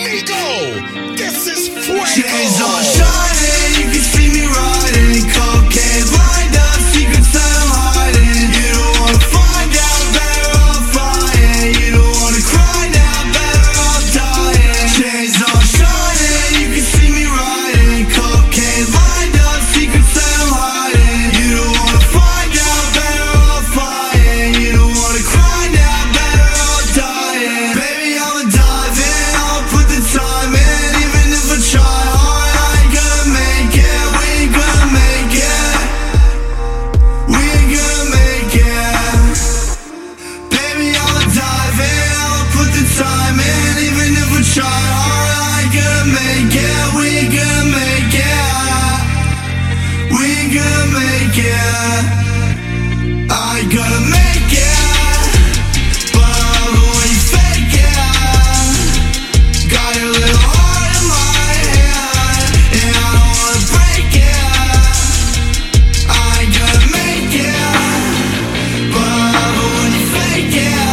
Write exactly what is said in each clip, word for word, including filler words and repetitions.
Amigo, this is Fuego. Chains on shining, you can see me riding. Cocaine lined up, secrets that I'm hiding. You don't wanna find out, better off flying. You don't wanna cry now, better off dying. Chains on shining, you can see me riding. Cocaine lined up, secrets that I'm hiding. You don't wanna find out, better off flying. You don't wanna cry now, better off dying. Baby, I'ma dive in, I'll put the time in. Even if I try hard, I ain't gonna make it. We ain't gonna make it. We ain't gonna make it. Baby, I'ma dive in, I'll put the time in. Even if I try hard, I ain't gonna make it. We ain't gonna make it. We ain't gonna make it. I ain't gonna make it. But I love it when you fake it. Got your little heart in my hand, and I don't wanna break it. I ain't gonna make it. But I love it when you fake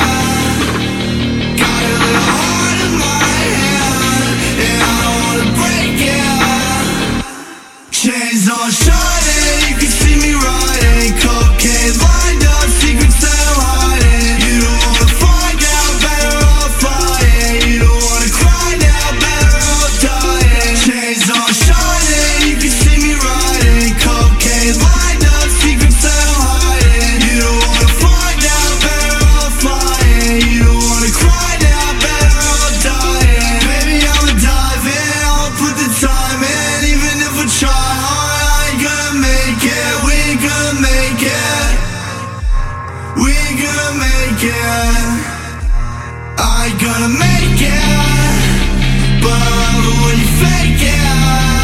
it. Got your little heart in my hand, and I don't wanna break it. Chains on shining, you can see me riding. Cocaine lined up, secrets that I'm hiding. You don't wanna find out, better off flying. You don't wanna cry now, better off dying. Chains on shining, you can see me riding. Cocaine lined up, secrets that I'm hiding. You don't wanna find out, better off flying. You don't wanna cry now, better off dying. Baby, I'ma dive in, I'll put the time in. Even if I try hard, I ain't gonna make it. We ain't gonna make it. We ain't gonna make it. I ain't gonna make it. But I love it when you fake it.